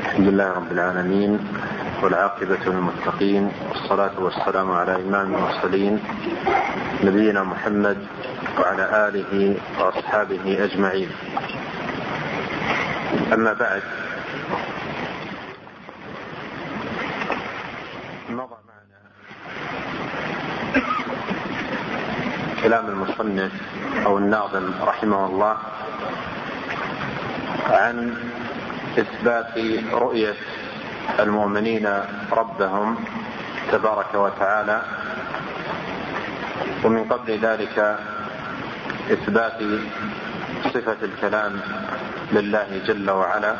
الحمد لله رب العالمين، والعاقبة للمتقين، والصلاة والسلام على إمام المرسلين نبينا محمد وعلى آله وأصحابه أجمعين. أما بعد، مضى معنا كلام المصنف أو الناظم رحمه الله عن إثبات رؤية المؤمنين ربهم تبارك وتعالى، ومن قبل ذلك إثبات صفة الكلام لله جل وعلا،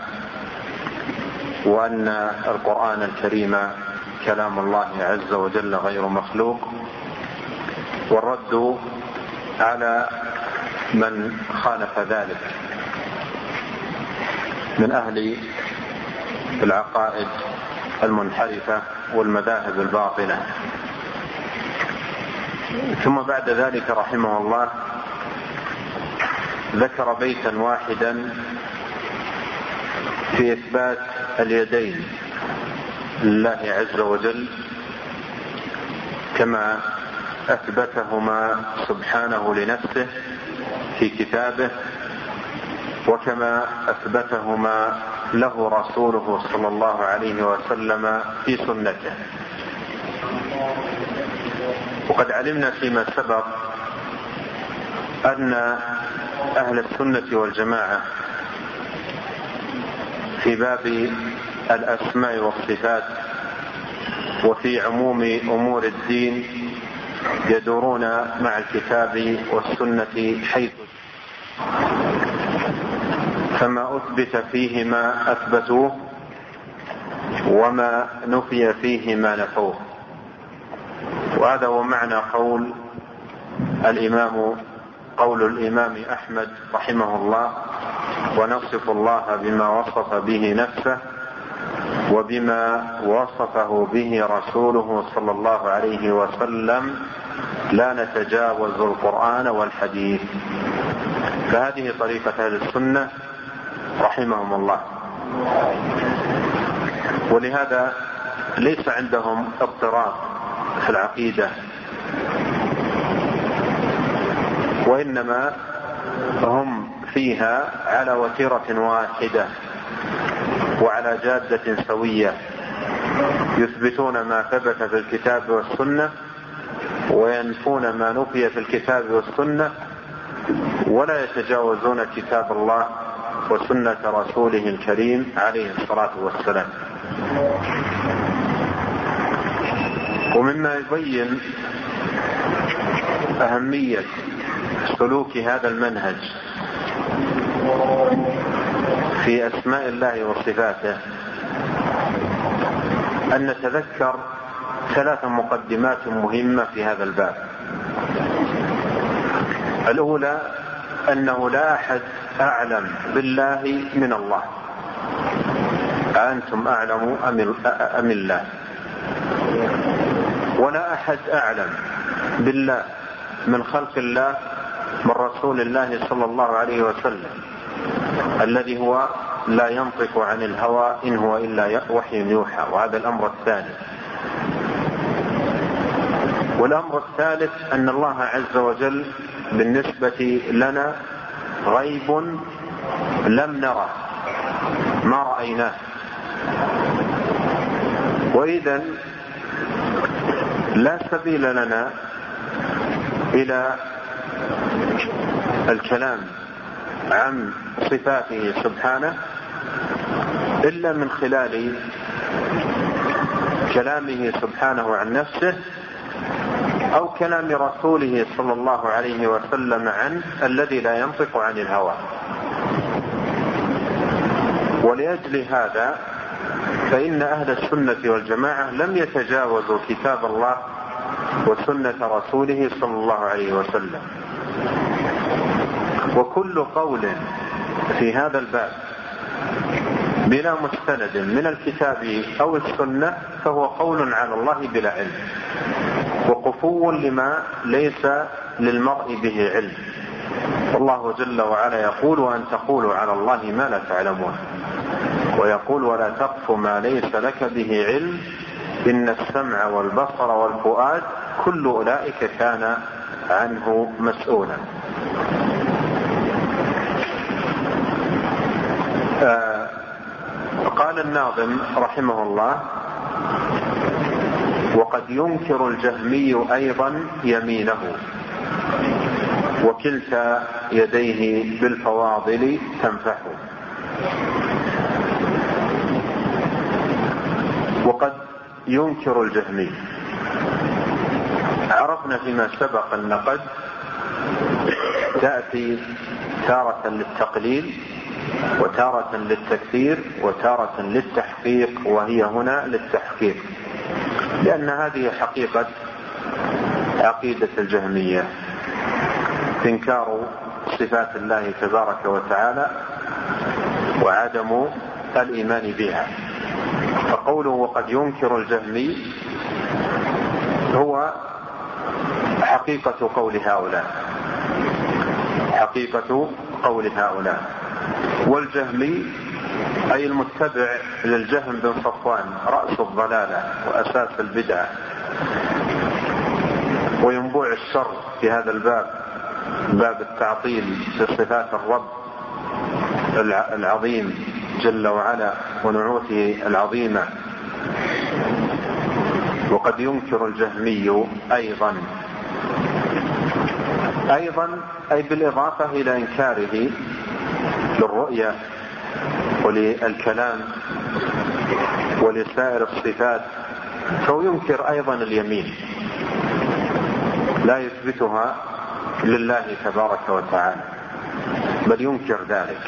وأن القرآن الكريم كلام الله عز وجل غير مخلوق، والرد على من خالف ذلك من أهل العقائد المنحرفة والمذاهب الباطلة. ثم بعد ذلك رحمه الله ذكر بيتا واحدا في إثبات اليدين لله عز وجل كما أثبتهما سبحانه لنفسه في كتابه، وكما أثبتهما له رسوله صلى الله عليه وسلم في سنته. وقد علمنا فيما سبق أن أهل السنة والجماعة في باب الأسماء والصفات وفي عموم أمور الدين يدورون مع الكتاب والسنة، حيث فما أثبت فيهما أثبتوه، وما نفي فيهما نفوه. وهذا هو معنى قول الإمام أحمد رحمه الله: ونصف الله بما وصف به نفسه وبما وصفه به رسوله صلى الله عليه وسلم، لا نتجاوز القرآن والحديث. فهذه طريقة أهل السنة رحمهم الله، ولهذا ليس عندهم اضطراب في العقيدة، وإنما هم فيها على وتيرة واحدة وعلى جادة سوية، يثبتون ما ثبت في الكتاب والسنة وينفون ما نفي في الكتاب والسنة، ولا يتجاوزون كتاب الله وسنة رسوله الكريم عليه الصلاة والسلام. ومما يبين أهمية سلوك هذا المنهج في أسماء الله وصفاته أن نتذكر 3 مقدمات مهمة في هذا الباب. الأولى أنه لا أحد أعلم بالله من الله، أنتم أعلم أم الله؟ ولا أحد أعلم بالله من خلق الله من رسول الله صلى الله عليه وسلم، الذي هو لا ينطق عن الهوى إن هو إلا وحي يوحى. وهذا الأمر الثاني. والأمر الثالث أن الله عز وجل بالنسبة لنا غيب لم نره، ما رأيناه. وإذن لا سبيل لنا إلى الكلام عن صفاته سبحانه إلا من خلال كلامه سبحانه عن نفسه، أو كلام رسوله صلى الله عليه وسلم عنه الذي لا ينطق عن الهوى. ولأجل هذا فإن أهل السنة والجماعة لم يتجاوزوا كتاب الله وسنة رسوله صلى الله عليه وسلم. وكل قول في هذا الباب بلا مستند من الكتاب أو السنة فهو قول على الله بلا علم، وقفو لما ليس للمرء به علم. والله جل وعلا يقول: وأن تقولوا على الله ما لا تعلمون. يقول ولا تقف ما ليس لك به علم إن السمع والبصر والفؤاد كل أولئك كان عنه مسؤولا. قال الناظم رحمه الله وقد ينكر الجهمي أيضا يمينه وكلتا يديه بالفواضل تنفح. وقد ينكر الجهمي، عرفنا فيما سبق أن قد تأتي تارة للتقليل وتارة للتكثير وتارة للتحقيق، وهي هنا للتحقيق، لأن هذه حقيقة عقيدة الجهمية، إنكار صفات الله تبارك وتعالى وعدم الإيمان بها. فقوله وقد ينكر الجهمي هو حقيقة قول هؤلاء. والجهمي أي المتبع للجهم بن صفوان رأس الضلالة وأساس البدعة وينبوع الشر في هذا الباب، باب التعطيل في صفات الرب العظيم جل وعلا ونعوته العظيمة. وقد ينكر الجهمي أيضا أي بالإضافة إلى إنكاره للرؤية وللكلام ولسائر الصفات، فهو ينكر أيضا اليمين، لا يثبتها لله تبارك وتعالى بل ينكر ذلك.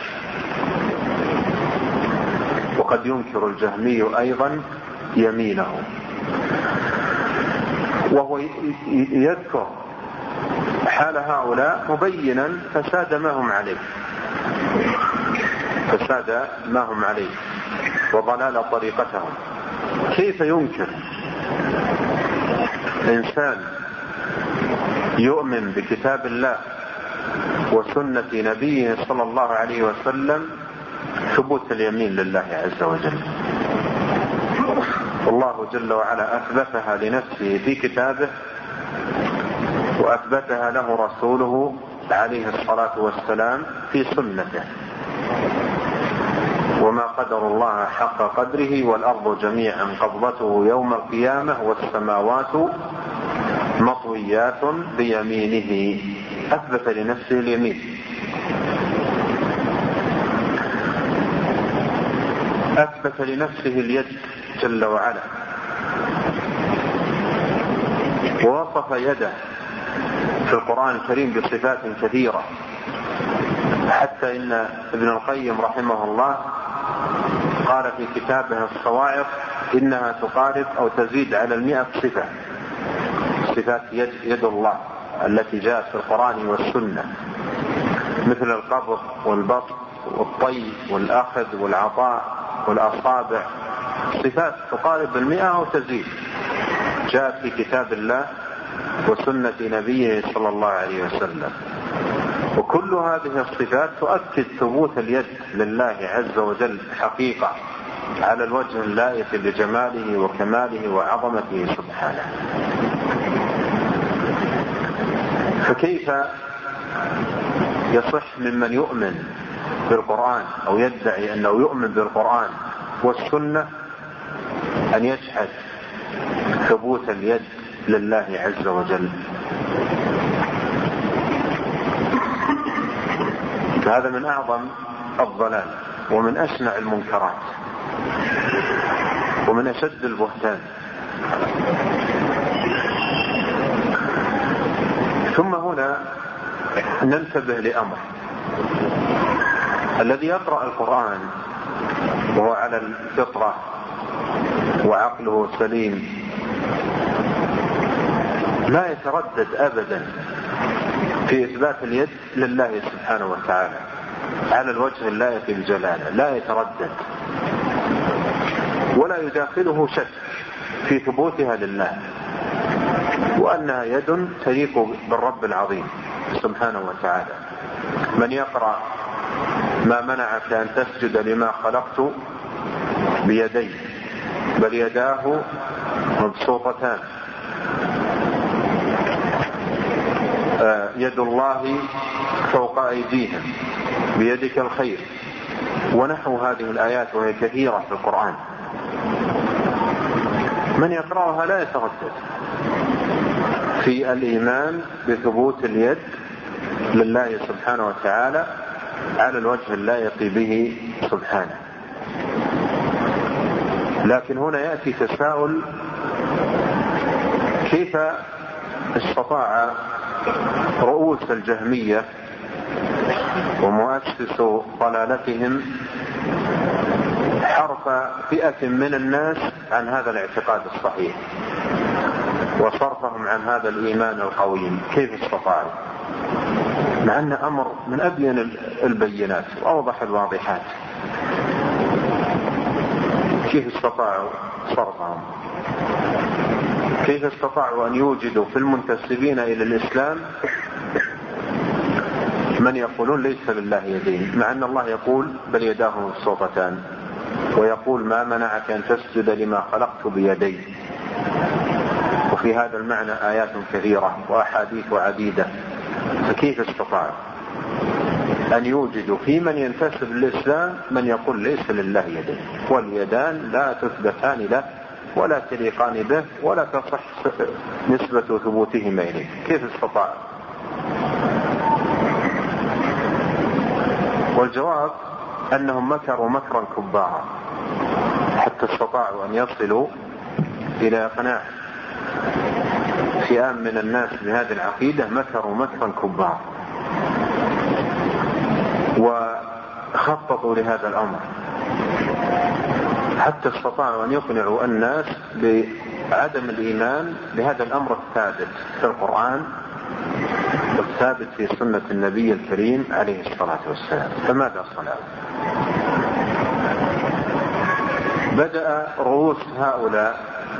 وقد ينكر الجهمي أيضا يمينه، وهو يذكر حال هؤلاء مبينا فساد ما هم عليه وضلال طريقتهم. كيف ينكر إنسان يؤمن بكتاب الله وسنة نبيه صلى الله عليه وسلم ثبوت اليمين لله عز وجل؟ والله جل وعلا أثبتها لنفسه في كتابه وأثبتها له رسوله عليه الصلاة والسلام في سنته. وما قدر الله حق قدره والأرض جميعا قبضته يوم القيامة والسماوات مطويات بيمينه، أثبت لنفسه اليمين. أثبت لنفسه اليد جل وعلا، ووصف يده في القرآن الكريم بصفات كثيرة، حتى إن ابن القيم رحمه الله قال في كتابه الصواعق إنها تقارب أو تزيد على 100 صفة، صفات يد الله التي جاءت في القرآن والسنة، مثل القبض والبسط والطي والأخذ والعطاء والأصابع، صفات تقارب 100 أو تزيد، جاءت في كتاب الله وسنة نبيه صلى الله عليه وسلم. وكل هذه الصفات تؤكد ثبوت اليد لله عز وجل حقيقة على الوجه اللائق لجماله وكماله وعظمته سبحانه. فكيف يصح ممن يؤمن بالقرآن أو يدعي أنه يؤمن بالقرآن والسنة أن يجحد ثبوت اليد لله عز وجل؟ هذا من أعظم الضلال ومن أشنع المنكرات ومن أشد البهتان. ثم هنا ننتبه لأمر: الذي يقرأ القرآن وهو على الفطرة وعقله سليم لا يتردد أبدا في إثبات اليد لله سبحانه وتعالى على الوجه اللائق بالجلالة، لا يتردد ولا يداخله شك في ثبوتها لله، وأنها يد تليق بالرب العظيم سبحانه وتعالى. من يقرأ ما منعك أن تسجد لما خلقت بيديه، بل يداه مبسوطتان، يد الله فوق أيديهم، بيدك الخير، ونحو هذه الآيات وهي كثيرة في القرآن. من يقرأها لا يتردد في الإيمان بثبوت اليد لله سبحانه وتعالى على الوجه اللائق به سبحانه. لكن هنا يأتي تساؤل: كيف استطاع رؤوس الجهمية ومؤسس ضلالتهم حرف فئة من الناس عن هذا الاعتقاد الصحيح وصرفهم عن هذا الإيمان القويم؟ كيف استطاعوا؟ مع أن أمر من أبين البينات وأوضح الواضحات. كيف استطاعوا صرفهم؟ كيف استطاعوا أن يوجدوا في المنتسبين إلى الإسلام من يقولون ليس لله يدين، مع أن الله يقول بل يداه مبسوطتان، ويقول ما منعك أن تسجد لما خلقت بيدي؟ وفي هذا المعنى آيات كثيرة وأحاديث عديدة. فكيف استطاعوا أن يوجدوا في من ينتسب للإسلام من يقول ليس لله يدين، واليدان لا تثبتان له ولا تليقان به ولا تصح نسبة ثبوتهما إليه؟ كيف استطاعوا؟ والجواب أنهم مكروا مكرا كبارا حتى استطاعوا أن يصلوا إلى إقناع فئام من الناس بهذه العقيدة. مكروا مكرا كبارا وخططوا لهذا الأمر حتى استطاعوا أن يقنعوا الناس بعدم الإيمان بهذا الأمر الثابت في القرآن والثابت في سنة النبي الكريم عليه الصلاة والسلام. فماذا صنعوا؟ بدأ رؤوس هؤلاء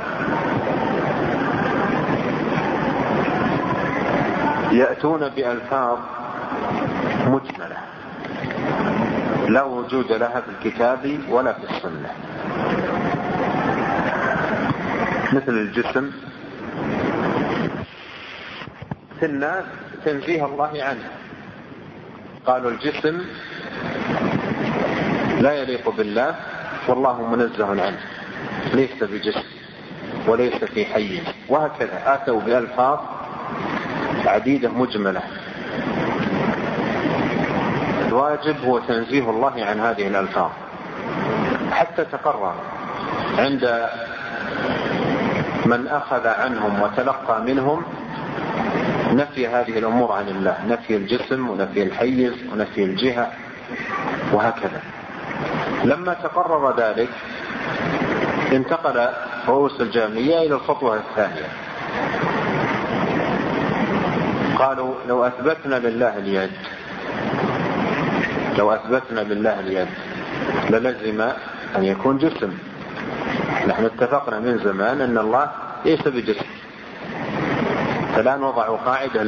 يأتون بألفاظ مجملة لا وجود لها في الكتاب ولا في السنة، مثل الجسم. في الناس تنزيه الله عنه، قالوا الجسم لا يليق بالله والله منزه عنه، ليس بجسم وليس في حي، وهكذا آتوا بألفاظ عديدة مجملة. الواجب هو تنزيه الله عن هذه الألفاظ حتى تقرر عند من أخذ عنهم وتلقى منهم نفي هذه الأمور عن الله، نفي الجسم ونفي الحيز ونفي الجهة وهكذا. لما تقرر ذلك انتقل رؤوس الجهمية إلى الخطوة الثانية، قالوا لو أثبتنا لله اليد، لو أثبتنا لله اليد للزم أن يكون جسم. نحن اتفقنا من زمان أن الله ليس بجسم، فالآن وضعوا قاعدة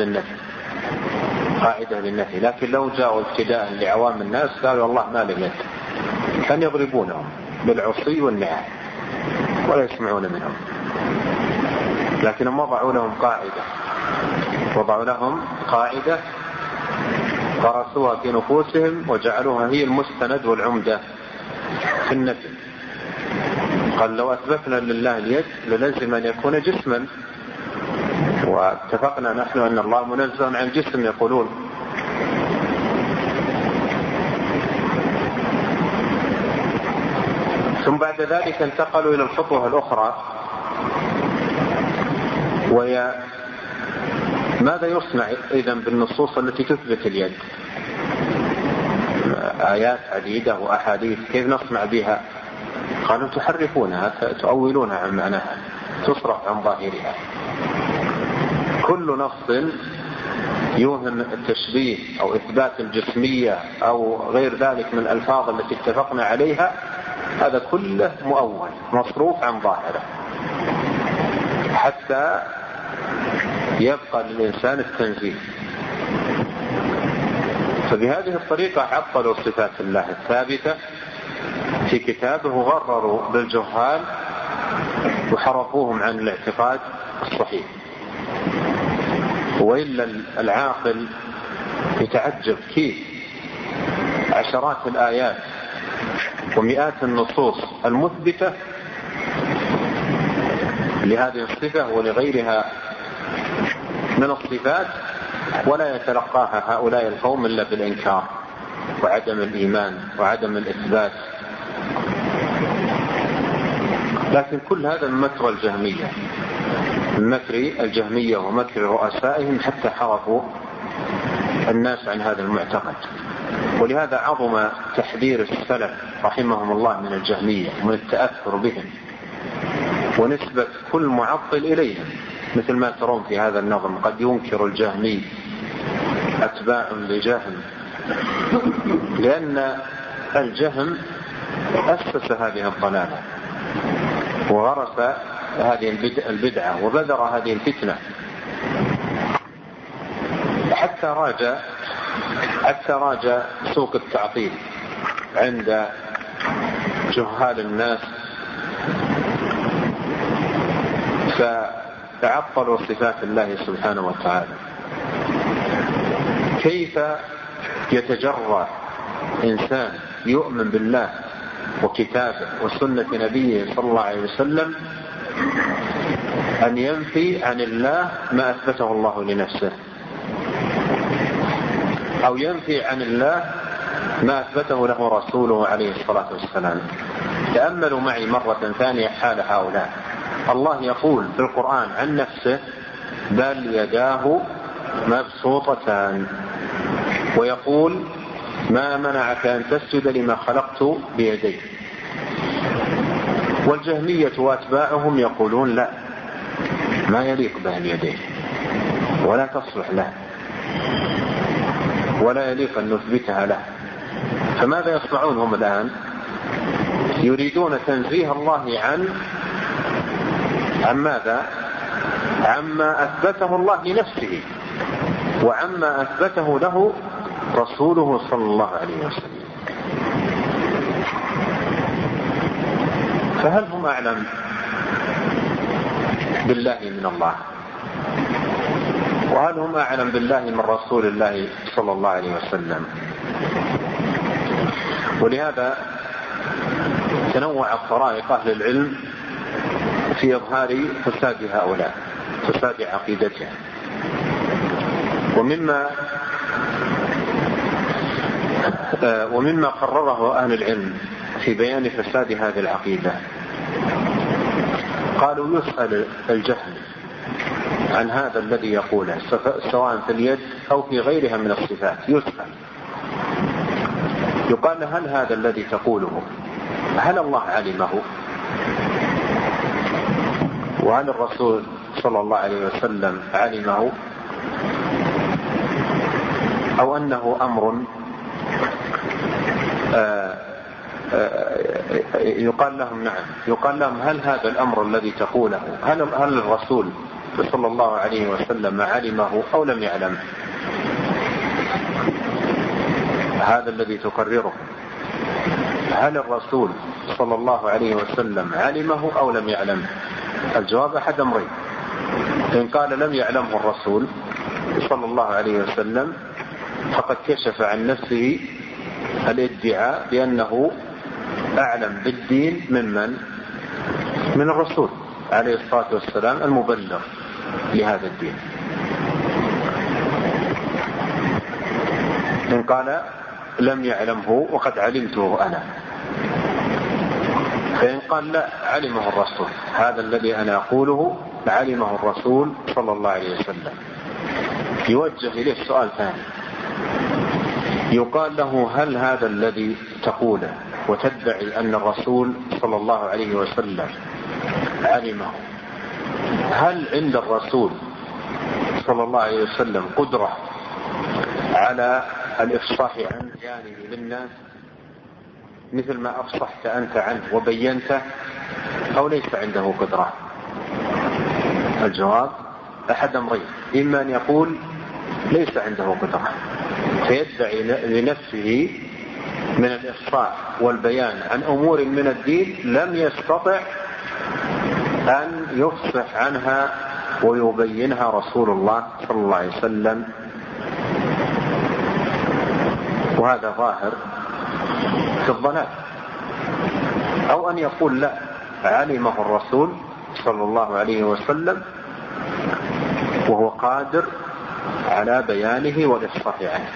للنفي، لكن لو جاءوا ابتداء لعوام الناس قالوا الله ما له يد، كان يضربونهم بالعصي والنعال ولا يسمعون منهم. لكنهم وضعوا لهم قاعدة غرسوها في نفوسهم وجعلوها هي المستند والعمدة في النفي. قال لو أثبتنا لله اليد للزم أن يكون جسما، واتفقنا نحن أن الله منزه عن جسم يقولون. ثم بعد ذلك انتقلوا إلى الخطوة الأخرى، وهي ماذا يصنع إذن بالنصوص التي تثبت اليد؟ آيات عديدة وأحاديث، كيف نصنع بها؟ قالوا تحرفونها، تؤولونها عن معناها، تصرف عن ظاهرها. كل نص يوهم التشبيه أو إثبات الجسمية أو غير ذلك من الألفاظ التي اتفقنا عليها، هذا كله مؤول مصروف عن ظاهره حتى يبقى للإنسان التنزيه. فبهذه الطريقة عطلوا صفات الله الثابتة في كتابه غرروا بالجهال وحرفوهم عن الاعتقاد الصحيح. وإلا العاقل يتعجب كيف عشرات الآيات ومئات النصوص المثبتة لهذه الصفة ولغيرها من الصفات ولا يتلقاها هؤلاء القوم إلا بالإنكار وعدم الإيمان وعدم الإثبات. لكن كل هذا من مكر الجهمية، من مكر الجهمية ومكر رؤسائهم حتى حرفوا الناس عن هذا المعتقد. ولهذا عظم تحذير السلف رحمهم الله من الجهمية ومن التأثر بهم ونسبة كل معطل إليهم، مثل ما ترون في هذا النظم قد ينكر الجهمي أتباع لجهم، لأن الجهم أسس هذه الضلالة وغرس هذه البدعة وبذر هذه الفتنة حتى راجع سوق التعطيل عند جهال الناس، فتعطلوا صفات الله سبحانه وتعالى. كيف يتجرأ إنسان يؤمن بالله وكتابه وسنة نبيه صلى الله عليه وسلم أن ينفي عن الله ما أثبته الله لنفسه، أو ينفي عن الله ما أثبته له رسوله عليه الصلاة والسلام؟ تأملوا معي مرة ثانية حال هؤلاء. الله يقول في القرآن عن نفسه بل يداه مبسوطتان، ويقول ما منعك أن تسجد لما خلقت بيدي. والجهمية وأتباعهم يقولون لا، ما يليق به اليدين ولا تصلح له ولا يليق أن نثبتها له. فماذا يصنعون هم الآن؟ يريدون تنزيه الله عن ماذا؟ عما أثبته الله لنفسه وعما أثبته له رسوله صلى الله عليه وسلم. فهل هم أعلم بالله من الله؟ وهل هم أعلم بالله من رسول الله صلى الله عليه وسلم؟ ولهذا تنوعت طرائق أهل العلم في إظهار فساد هؤلاء، فساد عقيدتهم. ومما قرره أهل العلم في بيان فساد هذه العقيدة قالوا يسأل الجهل عن هذا الذي يقوله سواء في اليد أو في غيرها من الصفات، يسأل يقال هل هذا الذي تقوله هل الله علمه؟ وهل الرسول صلى الله عليه وسلم علمه؟ أو أنه أمر يقال لهم نعم، يقال لهم هل هذا الأمر الذي تقوله هل الرسول صلى الله عليه وسلم علمه أو لم يعلم؟ هذا الذي تقرره هل الرسول صلى الله عليه وسلم علمه أو لم يعلم؟ الجواب أحد أمرين: إن قال لم يعلمه الرسول صلى الله عليه وسلم فقد كشف عن نفسه الادعاء بأنه أعلم بالدين من الرسول عليه الصلاة والسلام المبلغ لهذا الدين. إن قال لم يعلمه وقد علمته أنا، فإن قال لا علمه الرسول، هذا الذي أنا أقوله علمه الرسول صلى الله عليه وسلم، يوجه إليه سؤال ثاني يقال له هل هذا الذي تقوله وتدعي أن الرسول صلى الله عليه وسلم علمه هل عند الرسول صلى الله عليه وسلم قدرة على الإفصاح عن جانب للناس مثل ما أفصحت أنت عنه وبينته، أو ليس عنده قدرة؟ الجواب أحد أمرين: إما أن يقول ليس عنده قدرة فيدعي لنفسه من الإفصاح والبيان عن أمور من الدين لم يستطع أن يفصح عنها ويبينها رسول الله صلى الله عليه وسلم، وهذا ظاهر في الضلال. أو أن يقول لا، علمه الرسول صلى الله عليه وسلم وهو قادر على بيانه والإفصاح عنه.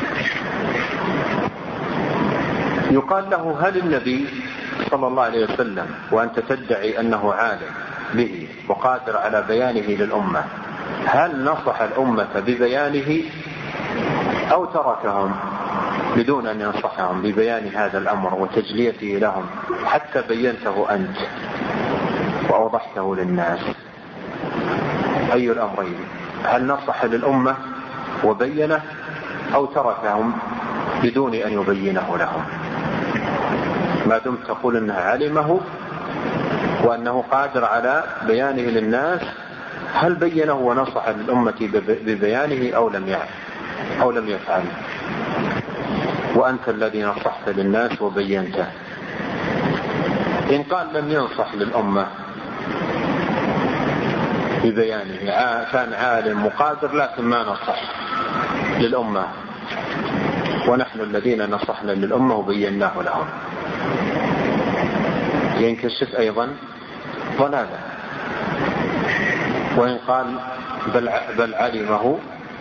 يقال له: هل النبي صلى الله عليه وسلم وأنت تدعي أنه عالم به وقادر على بيانه للأمة، هل نصح الأمة ببيانه أو تركهم بدون أن ينصحهم ببيان هذا الأمر وتجليته لهم حتى بينته أنت وأوضحته للناس؟ أي الأمرين؟ هل نصح للأمة وبينه أو تركهم بدون أن يبينه لهم؟ ما دمت تقول أنه علمه وأنه قادر على بيانه للناس، هل بينه ونصح للأمة ببيانه أو لم يفعل؟ وأنت الذي نصحت للناس وبينته. إن قال لم ينصح للأمة ببيانه، كان عالم وقادر لكن ما نصح للأمة، ونحن الذين نصحنا للأمة وبيناه لهم، ينكشف أيضا ضلالا. وإن قال بل علمه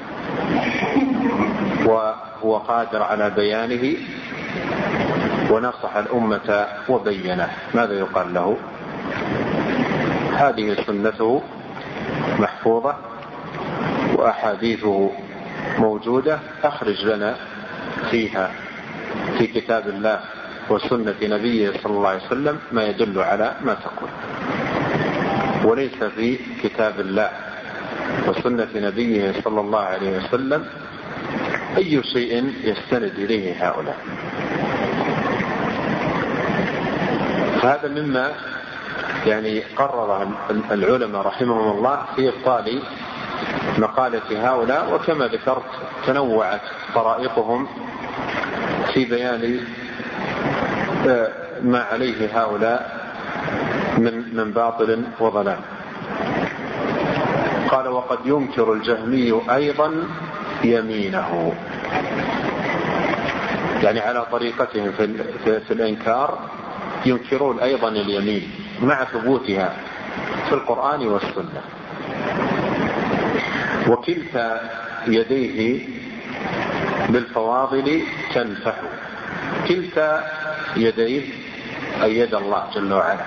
وهو قادر على بيانه ونصح الأمة وبينه، ماذا يقال له؟ هذه سنته محفوظة وأحاديثه موجودة، أخرج لنا فيها في كتاب الله وسنة نبيه صلى الله عليه وسلم ما يدل على ما تقول. وليس في كتاب الله وسنة نبيه صلى الله عليه وسلم أي شيء يستند إليه هؤلاء. فهذا مما قرر العلماء رحمهم الله في إبطال مقالة هؤلاء. وكما ذكرت تنوعت طرائقهم في بيان ما عليه هؤلاء من باطل وضلال. قال: وقد ينكر الجهمي أيضا يمينه، على طريقتهم في الإنكار ينكرون أيضا اليمين مع ثبوتها في القرآن والسنة. وكلتا يديه بالفواضل تنفح، كلتا يديه أي يد الله جل وعلا.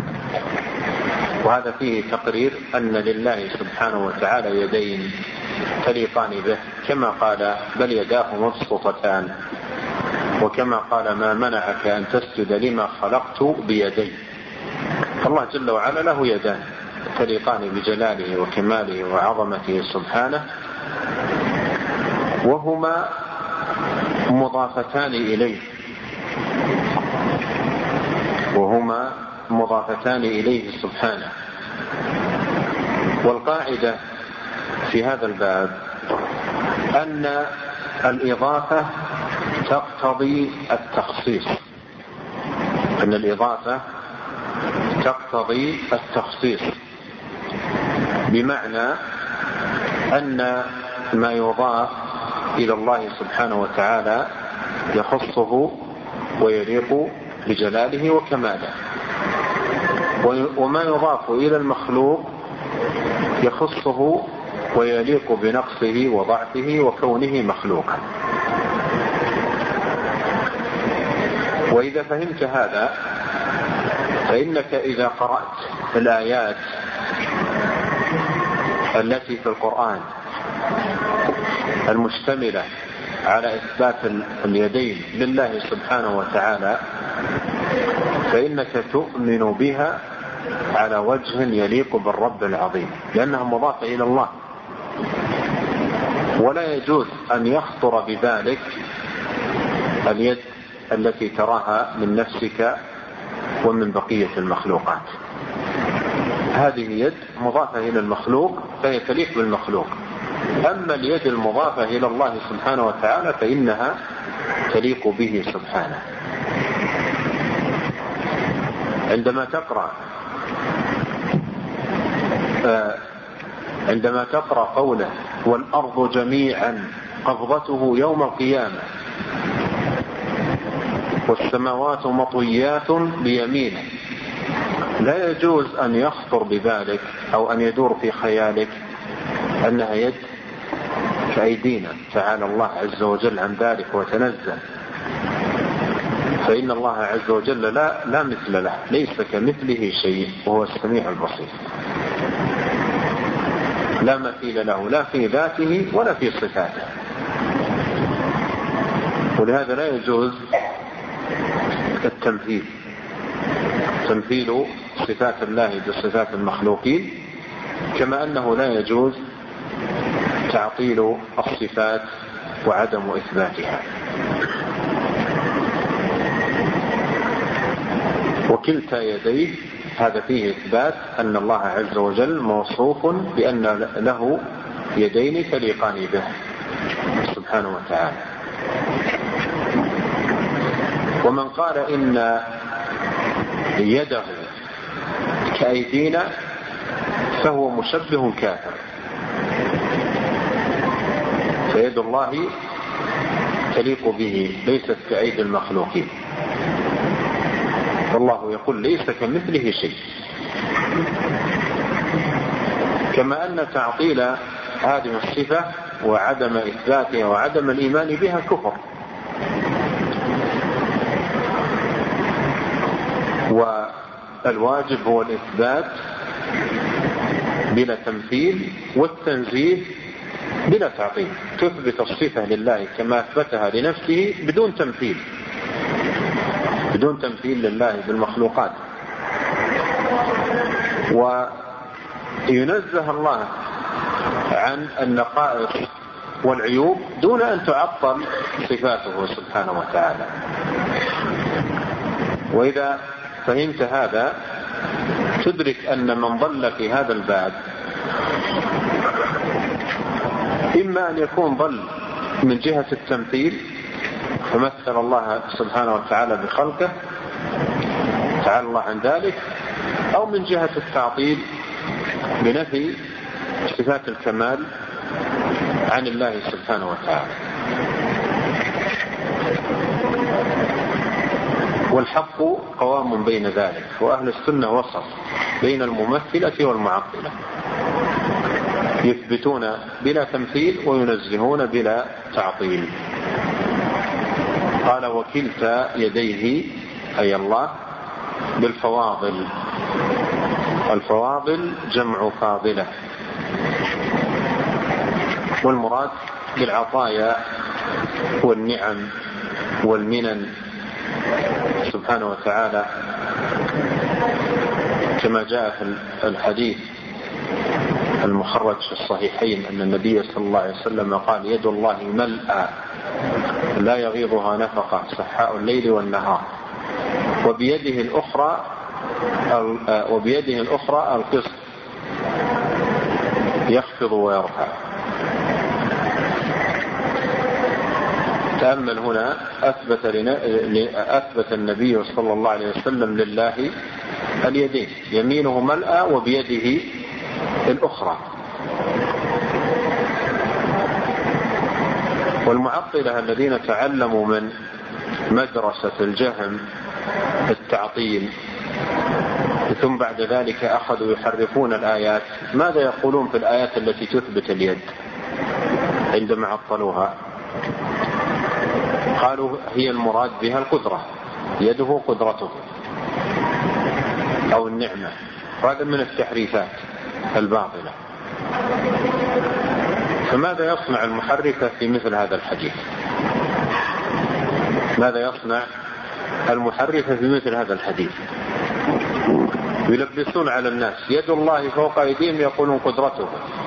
وهذا فيه تقرير أن لله سبحانه وتعالى يدين تليقان به، كما قال: بل يداه مبسوطتان، وكما قال: ما منعك أن تسجد لما خلقت بيدي. الله جل وعلا له يدان تليقان بجلاله وكماله وعظمته سبحانه، وهما مضافتان إليه سبحانه. والقاعدة في هذا الباب أن الإضافة تقتضي التخصيص، بمعنى أن ما يضاف إلى الله سبحانه وتعالى يخصه ويليق بجلاله وكماله، وما يضاف إلى المخلوق يخصه ويليق بنقصه وضعفه وكونه مخلوقا. وإذا فهمت هذا فإنك إذا قرأت الآيات التي في القرآن المشتملة على إثبات اليدين لله سبحانه وتعالى فإنك تؤمن بها على وجه يليق بالرب العظيم، لأنها مضافة إلى الله، ولا يجوز أن يخطر ببالك اليد التي تراها من نفسك ومن بقية المخلوقات. هذه يد مضافة إلى المخلوق فهي تليق بالمخلوق، أما اليد المضافة إلى الله سبحانه وتعالى فإنها تليق به سبحانه. عندما تقرأ قوله والأرض جميعا قبضته يوم القيامة والسماوات مطويات بيمينه، لا يجوز أن يخطر ببالك أو أن يدور في خيالك أنها يد كأيدينا، تعالى الله عز وجل عن ذلك وتنزه، فإن الله عز وجل لا مثل له، ليس كمثله شيء وهو السميع البصير، لا مثيل له لا في ذاته ولا في صفاته. ولهذا لا يجوز تمثيل صفات الله بصفات المخلوقين، كما أنه لا يجوز تعطيل الصفات وعدم إثباتها. وكلتا يديه هذا فيه إثبات أن الله عز وجل موصوف بأن له يدين تليقان به سبحانه وتعالى. ومن قال إن يده كأيدينا فهو مشبه كافر، فيد الله تليق به ليست كأيدي المخلوقين، والله يقول ليس كمثله شيء. كما أن تعطيل هذه الصفة وعدم إثباتها وعدم الإيمان بها كفر. والواجب هو الإثبات بلا تمثيل والتنزيه بلا تعطيل، تثبت الصفة لله كما أثبتها لنفسه بدون تمثيل لله بالمخلوقات، وينزه الله عن النقائص والعيوب دون أن تعطل صفاته سبحانه وتعالى. وإذا فهمت هذا تدرك أن من ضل في هذا الباب إما أن يكون ضل من جهة التمثيل فمثل الله سبحانه وتعالى بخلقه تعالى الله عن ذلك، أو من جهة التعطيل بنفي صفات الكمال عن الله سبحانه وتعالى. والحق قوام بين ذلك، وأهل السنة وسط بين الممثلة والمعطلة، يثبتون بلا تمثيل وينزهون بلا تعطيل. قال وكلتا يديه أي الله بالفواضل، الفواضل جمع فاضلة، والمراد بالعطايا والنعم والمنن سبحانه وتعالى، كما جاء في الحديث المخرج في الصحيحين أن النبي صلى الله عليه وسلم قال يد الله ملأى لا يغيضها نفقة سحاء الليل والنهار، وبيده الأخرى القسط يخفض ويرفع. تأمل هنا أثبت النبي صلى الله عليه وسلم لله اليدين، يمينه ملأى وبيده الأخرى. والمعطلة الذين تعلموا من مدرسة الجهم التعطيل ثم بعد ذلك أخذوا يحرفون الآيات، ماذا يقولون في الآيات التي تثبت اليد عندما عطلوها؟ قالوا هي المراد بها القدرة، يده قدرته أو النعمة، هذا من التحريفات الباطلة. فماذا يصنع المحرفة في مثل هذا الحديث؟ ماذا يصنع المحرفة في مثل هذا الحديث؟ يلبسون على الناس يد الله فوق أيديهم، يقولون قدرته.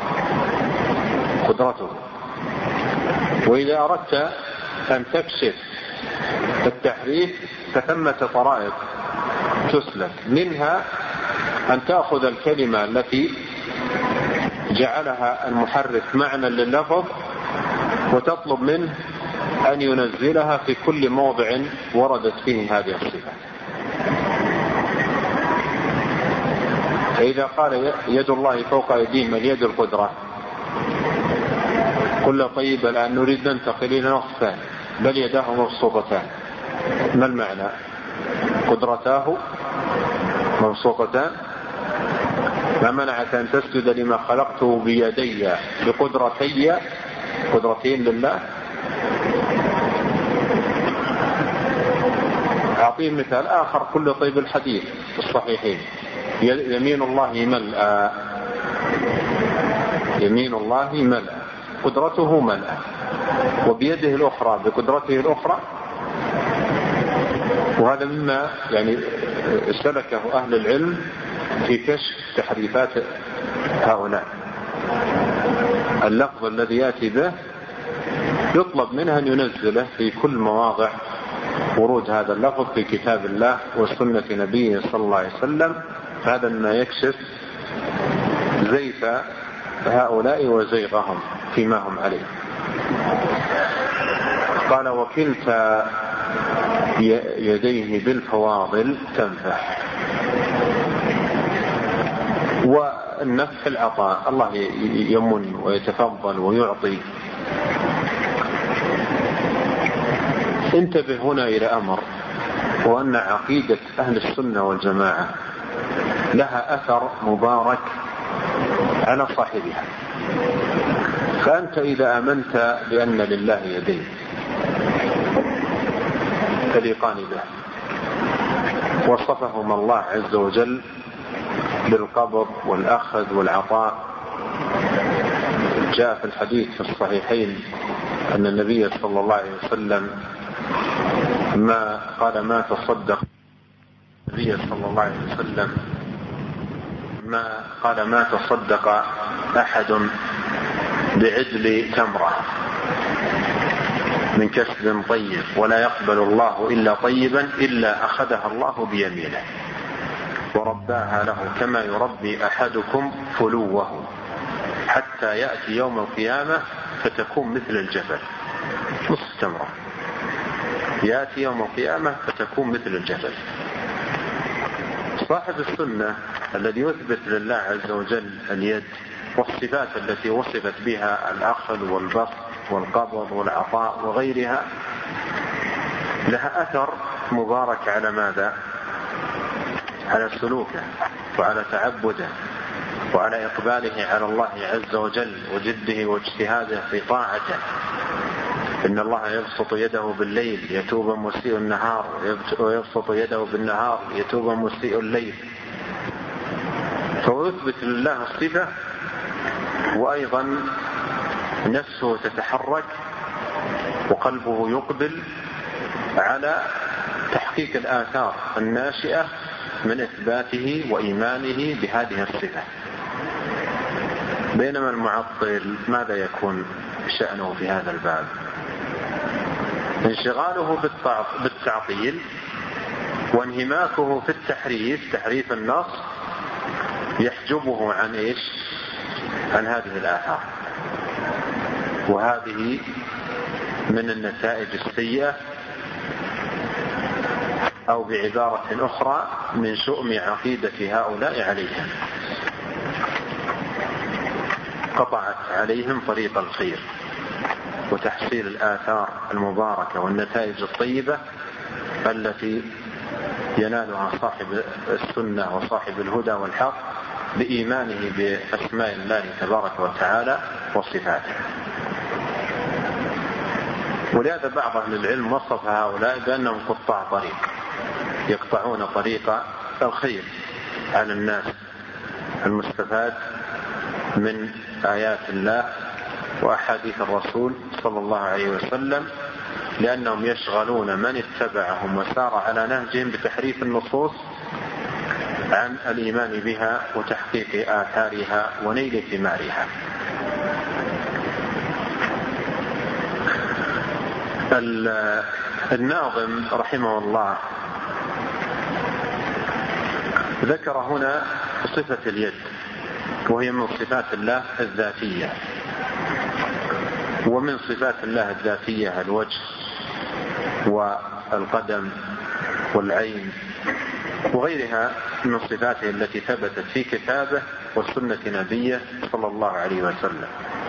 وإذا أردت أن تكشف التحريف فثمة طرائق تسلك، منها أن تأخذ الكلمة التي جعلها المحرف معنى لللفظ وتطلب منه أن ينزلها في كل موضع وردت فيه هذه الصفة. فإذا قال يد الله فوق أيديهم اليد القدرة، قل طيب الآن نريد ننتقل إلى نص ثاني، بل يداه مبسوطتان. ما المعنى؟ قدرتاه مبسوطتان، ما منعك أن تسجد لما خلقته بيدي بقدرتي، قدرتين لله. أعطيه مثال آخر، كل طيب الحديث في الصحيحين، يمين الله ملأ، يمين الله ملأ، قدرته ملأ، وبيده الأخرى بقدرته الأخرى. وهذا مما يعني سلكه أهل العلم في كشف تحريفات هؤلاء. اللفظ الذي يأتي به يطلب منه أن ينزله في كل مواضع ورود هذا اللفظ في كتاب الله وسنة نبيه صلى الله عليه وسلم. هذا ما يكشف زيف هؤلاء وزيغهم فيما هم عليه. قال وكلتا يديه بالفواضل تنفح. والنفح العطاء، الله يمن ويتفضل ويعطي. انتبه هنا إلى أمر، وأن عقيدة أهل السنة والجماعة لها أثر مبارك على صاحبها. فأنت إذا آمنت بأن لله يدين تليقان به وصفهما الله عز وجل بالقبض والأخذ والعطاء، جاء في الحديث في الصحيحين أن النبي صلى الله عليه وسلم ما تصدق النبي صلى الله عليه وسلم ما تصدق أحد بعدل تمرة من كسب طيب ولا يقبل الله إلا طيبا إلا أخذها الله بيمينه ورباها له كما يربي أحدكم فلوه حتى يأتي يوم القيامة فتكون مثل الجبل، نصف تمرة يأتي يوم القيامة فتكون مثل الجبل. صاحب السنة الذي يثبت لله عز وجل اليد والصفات التي وصفت بها الأخذ والبسط والقبض والعطاء وغيرها لها أثر مبارك على ماذا؟ على سلوكه وعلى تعبده وعلى إقباله على الله عز وجل وجده واجتهاده في طاعته. إن الله يبسط يده بالليل يتوب مسيء النهار ويبسط يده بالنهار يتوب مسيء الليل. فيثبت لله الصفة وأيضا نفسه تتحرك وقلبه يقبل على تحقيق الآثار الناشئة من إثباته وإيمانه بهذه الصفة. بينما المعطل ماذا يكون شأنه في هذا الباب؟ انشغاله بالتعطيل وانهماكه في تحريف النص يحجبه عن إيش؟ عن هذه الآثار. وهذه من النتائج السيئة، أو بعبارة أخرى من شؤم عقيدة هؤلاء عليهم، قطعت عليهم طريق الخير وتحصيل الآثار المباركة والنتائج الطيبة التي ينالها صاحب السنة وصاحب الهدى والحق بإيمانه بأسماء الله تبارك وتعالى وصفاته. ولهذا بعض أهل العلم وصف هؤلاء بأنهم قطاع طريق، يقطعون طريق الخير على الناس المستفاد من آيات الله وأحاديث الرسول صلى الله عليه وسلم، لأنهم يشغلون من اتبعهم وسار على نهجهم بتحريف النصوص عن الإيمان بها وتحقيق آثارها ونيل ثمارها. الناظم رحمه الله ذكر هنا صفة اليد وهي من صفات الله الذاتية. ومن صفات الله الذاتية الوجه والقدم والعين وغيرها من صفاته التي ثبتت في كتابه وسنة نبيه صلى الله عليه وسلم.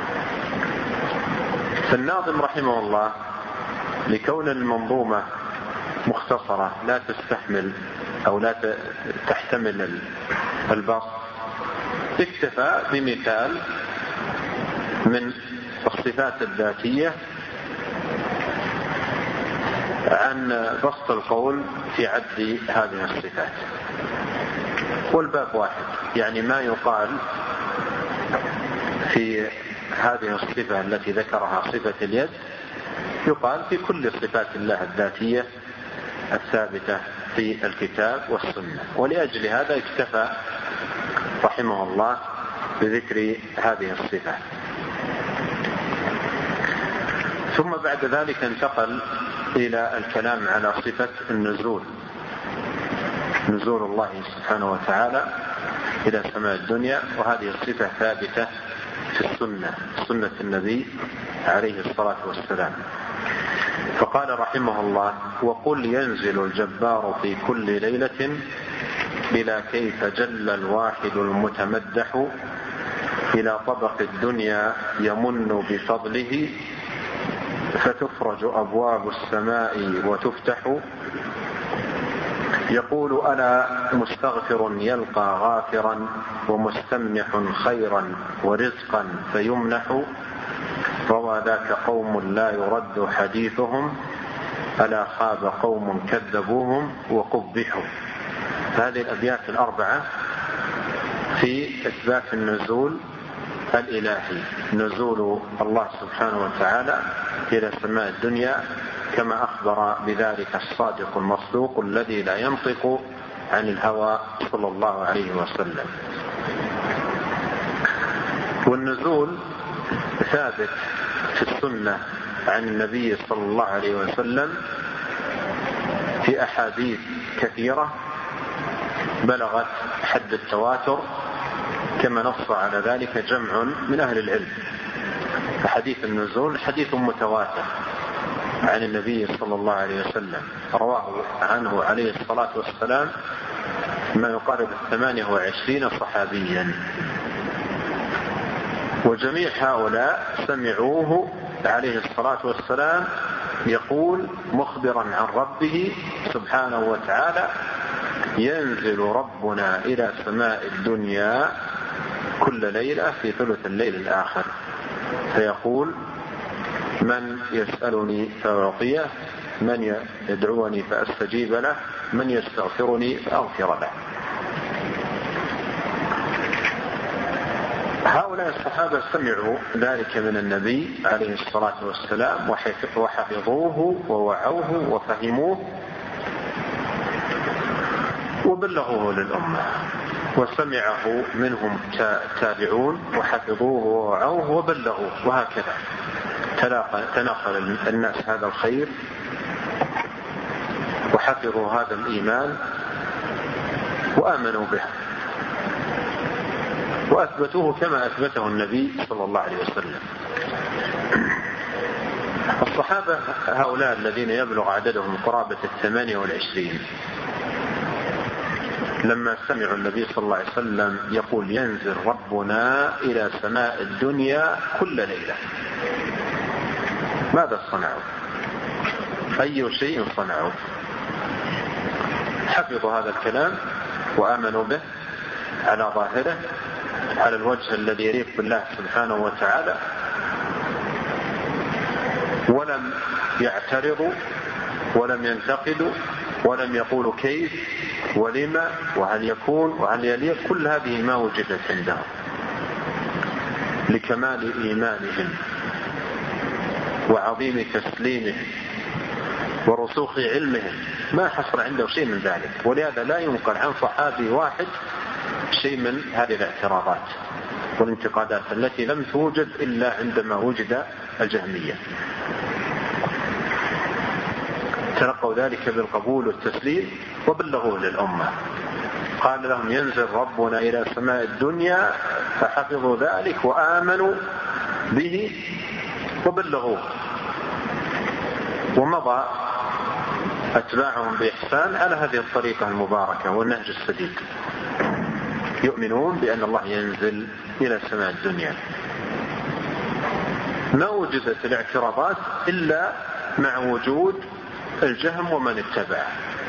فالناظم رحمه الله لكون المنظومة مختصرة لا تستحمل أو لا تحتمل البسط، اكتفى بمثال من الصفات الذاتية عن بسط القول في عد هذه الصفات. والباب واحد، يعني ما يقال في هذه الصفة التي ذكرها صفة اليد يقال في كل صفات الله الذاتية الثابتة في الكتاب والسنة. ولأجل هذا اكتفى رحمه الله بذكر هذه الصفة. ثم بعد ذلك انتقل إلى الكلام على صفة النزول، نزول الله سبحانه وتعالى إلى سماء الدنيا، وهذه الصفة ثابتة في سنة النبي عليه الصلاة والسلام. فقال رحمه الله: وقل ينزل الجبار في كل ليلة بلا كيف جل الواحد المتمدح إلى طبق الدنيا يمن بفضله فتفرج أبواب السماء وتفتح يقول: ألا مستغفر يلقى غافرا ومستمنح خيرا ورزقا فيمنح روى ذاك قوم لا يرد حديثهم ألا خاب قوم كذبوهم وقبحوا. هذه الأبيات الأربعة في إثبات النزول الإلهي، نزول الله سبحانه وتعالى إلى سماء الدنيا كما أخبر بذلك الصادق المصدوق الذي لا ينطق عن الهوى صلى الله عليه وسلم. والنزول ثابت في السنة عن النبي صلى الله عليه وسلم في أحاديث كثيرة بلغت حد التواتر كما نص على ذلك جمع من أهل العلم. حديث النزول حديث متواتر عن النبي صلى الله عليه وسلم رواه عنه عليه الصلاة والسلام ما يقارب 28 صحابيا، وجميع هؤلاء سمعوه عليه الصلاة والسلام يقول مخبرا عن ربه سبحانه وتعالى: ينزل ربنا إلى سماء الدنيا كل ليلة في ثلث الليل الآخر فيقول: من يسألني فأعطيه، من يدعوني فأستجيب له، من يستغفرني فأغفر له. هؤلاء الصحابة سمعوا ذلك من النبي عليه الصلاة والسلام وحفظوه ووعوه وفهموه وبلغوه للأمة، وسمعه منهم تابعون وحفظوه ووعوه وبلغوه، وهكذا تناقل الناس هذا الخير وحفظوا هذا الإيمان وآمنوا به وأثبتوه كما أثبته النبي صلى الله عليه وسلم. الصحابة هؤلاء الذين يبلغ عددهم قرابة 28 لما سمعوا النبي صلى الله عليه وسلم يقول: ينزل ربنا إلى سماء الدنيا كل ليلة، ماذا صنعوا؟ أي شيء صنعوا؟ حفظوا هذا الكلام وآمنوا به على ظاهره على الوجه الذي يليق بالله سبحانه وتعالى، ولم يعترضوا ولم ينتقدوا ولم يقولوا كيف ولما وهل يكون وهل يليق. كل هذه ما وجدت عندهم لكمال إيمانهم وعظيم تسليمهم ورسوخ علمهم، ما حصل عنده شيء من ذلك. ولهذا لا ينقل عن صحابي واحد شيء من هذه الاعتراضات والانتقادات التي لم توجد إلا عندما وجد الجهمية. تلقوا ذلك بالقبول والتسليم وبلغوه للأمة. قال لهم ينزل ربنا إلى سماء الدنيا فحفظوا ذلك وآمنوا به وبلغوه، ومضى أتباعهم بإحسان على هذه الطريقة المباركة والنهج السديد، يؤمنون بأن الله ينزل إلى سماء الدنيا. ما وجدت الاعتراضات إلا مع وجود الجهم ومن اتبعه.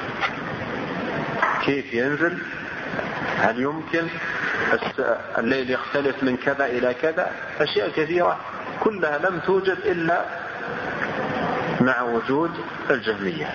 كيف ينزل؟ هل يمكن؟ الليل يختلف من كذا إلى كذا، أشياء كثيرة كلها لم توجد إلا مع وجود الجهمية،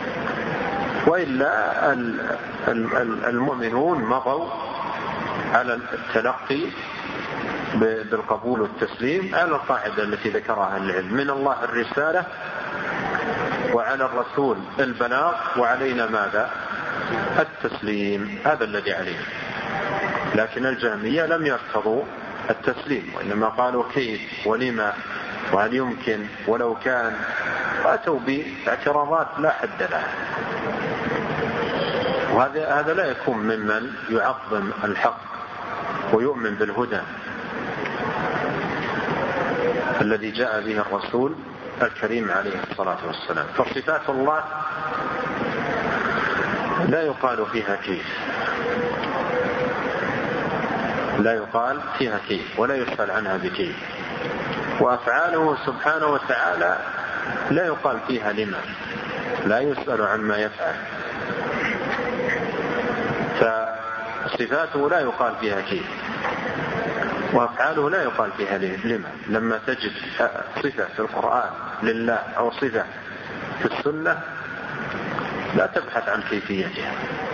وإلا المؤمنون مضوا على التلقي بالقبول والتسليم على القاعدة التي ذكرها العلم: من الله الرسالة وعلى الرسول البلاغ وعلينا ماذا؟ التسليم. هذا الذي عليه. لكن الجهمية لم يرتضوا التسليم، وإنما قالوا كيف ولما وهل يمكن ولو كان، وأتوا باعتراضات لا حد لها. وهذا لا يكون ممن يعظم الحق ويؤمن بالهدى الذي جاء به الرسول الكريم عليه الصلاة والسلام. فصفات الله لا يقال فيها كيف، لا يقال فيها كيف ولا يسأل عنها بكيف. وأفعاله سبحانه وتعالى لا يقال فيها لما، لا يسأل عما يفعل. فصفاته لا يقال فيها كيف، وأفعاله لا يقال فيها لما. لما تجد صفة في القرآن لله أو صفة في السنة لا تبحث عن كيفيتها،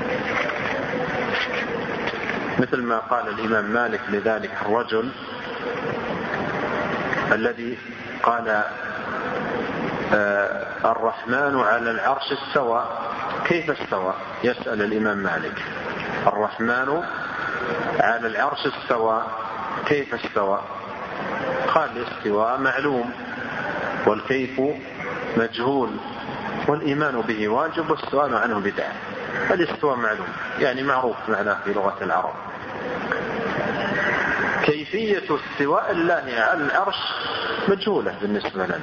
مثل ما قال الإمام مالك لذلك الرجل الذي قال الرحمن على العرش استوى، كيف استوى؟ يسأل الإمام مالك: الرحمن على العرش استوى، كيف استوى؟ قال: الاستواء معلوم والكيف مجهول والإيمان به واجب والسؤال عنه بدعة. الاستواء معلوم يعني معروف معناه في لغة العرب. كيفية استواء الله على العرش مجهولة بالنسبة لنا.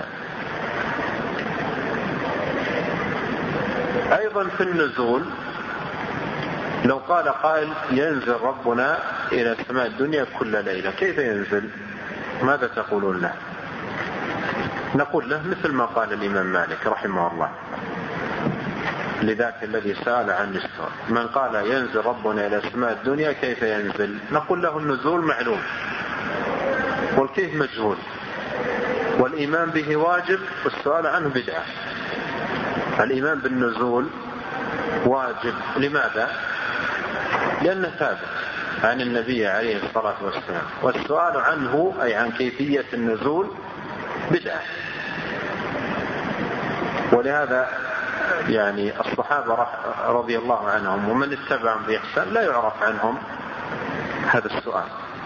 أيضا في النزول لو قال قائل ينزل ربنا إلى سماء الدنيا كل ليلة، كيف ينزل؟ ماذا تقولون له؟ نقول له مثل ما قال الإمام مالك رحمه الله لذاك الذي سأل عن الاستواء: من قال ينزل ربنا إلى سماء الدنيا كيف ينزل؟ نقول له النزول معلوم والكيف مجهول والإيمان به واجب والسؤال عنه بدعة. الإيمان بالنزول واجب، لماذا؟ لأنه ثابت عن النبي عليه الصلاة والسلام، والسؤال عنه أي عن كيفية النزول بدعة. ولهذا يعني الصحابة رضي الله عنهم ومن اتبعهم بإحسان لا يعرف عنهم هذا السؤال،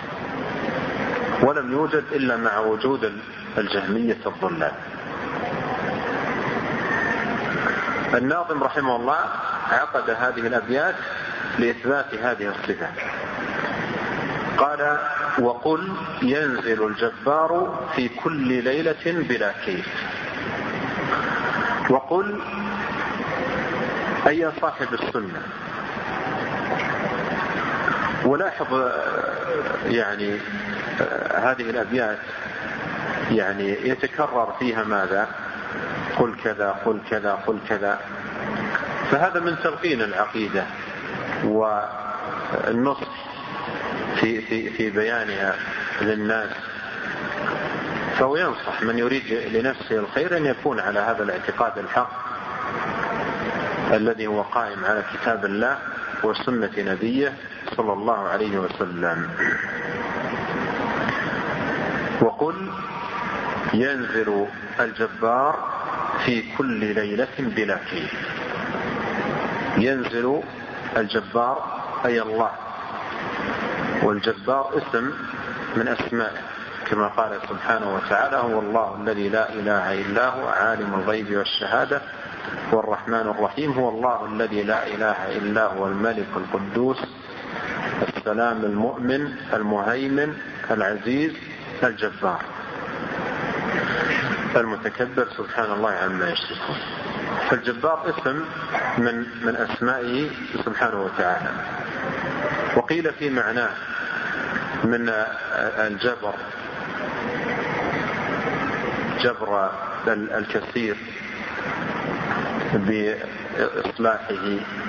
ولم يوجد إلا مع وجود الجهمية الضلال. الناظم رحمه الله عقد هذه الأبيات لإثبات هذه الصفة. قال: وقل ينزل الجبار في كل ليلة بلا كيف. وقل أي صاحب السنة. ولاحظ يعني هذه الأبيات يعني يتكرر فيها ماذا؟ قل كذا قل كذا قل كذا. فهذا من تلقين العقيدة والنصح في بيانها للناس. فهو ينصح من يريد لنفسه الخير أن يكون على هذا الاعتقاد الحق الذي هو قائم على كتاب الله وسنة نبيه صلى الله عليه وسلم. وقل ينزل الجبار في كل ليلة بلا كيف. ينزل الجبار أي الله، والجبار اسم من أسمائه كما قال سبحانه وتعالى: هو الله الذي لا إله إلا هو عالم الغيب والشهادة والرحمن الرحيم. هو الله الذي لا إله إلا هو الملك القدوس السلام المؤمن المهيمن العزيز الجبار المتكبر سبحان الله عما يشركون. فالجبار اسم من أسمائه سبحانه وتعالى. وقيل في معناه من الجبر جبر الكثير بإصلاحه